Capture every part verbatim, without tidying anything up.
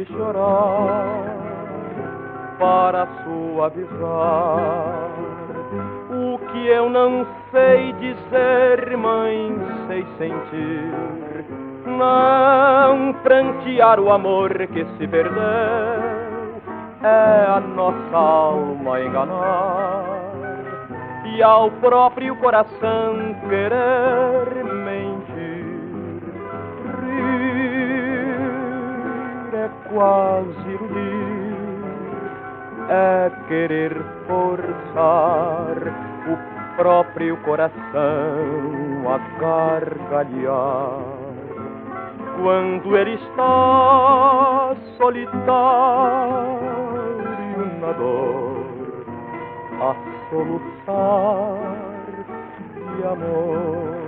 chorar para suavizar o que eu não sei dizer, mãe, sei sentir. Não prantear o amor que se perdeu é a nossa alma enganar e ao próprio coração querer mentir. Rir é quase iludir, é querer forçar o próprio coração a gargalhar. Quando ele está solitário na dor, a soluçar de amor.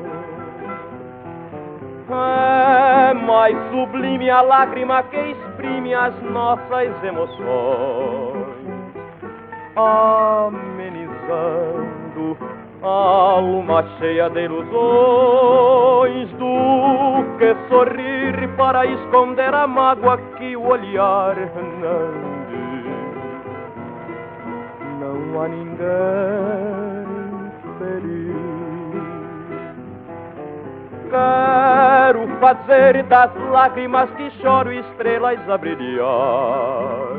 É mais sublime a lágrima que exprime as nossas emoções, amenizando a alma cheia de ilusões, do que sorrir para esconder a mágoa que o olhar não diz. Não há ninguém feliz. Quero fazer das lágrimas que choro estrelas a brilhar,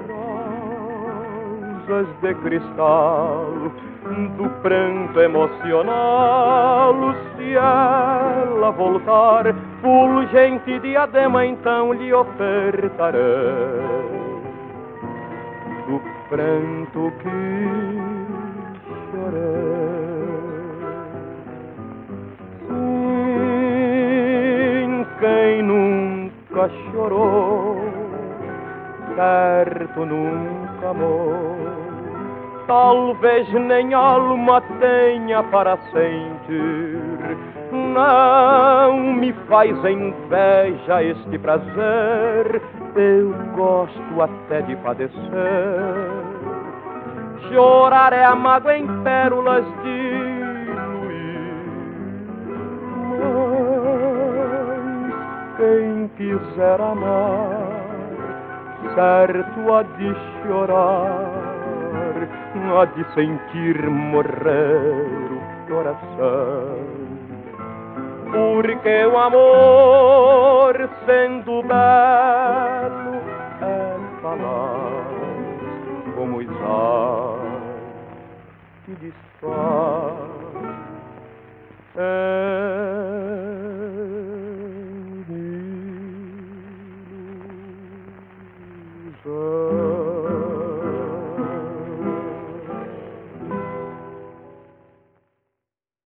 rosas de cristal do pranto emocional. Se ela voltar, fulgente diadema, então lhe ofertarei do pranto que chorei. Sim, quem nunca chorou, certo nunca amou, talvez nem alma tenha para sentir. Não me faz inveja este prazer, eu gosto até de padecer. Chorar é a mágoa em pérolas diluir, mas quem quiser amar, certo há de chorar, há de sentir morrer o coração. Porque o amor, sendo belo, é falaz como os ar que desfaz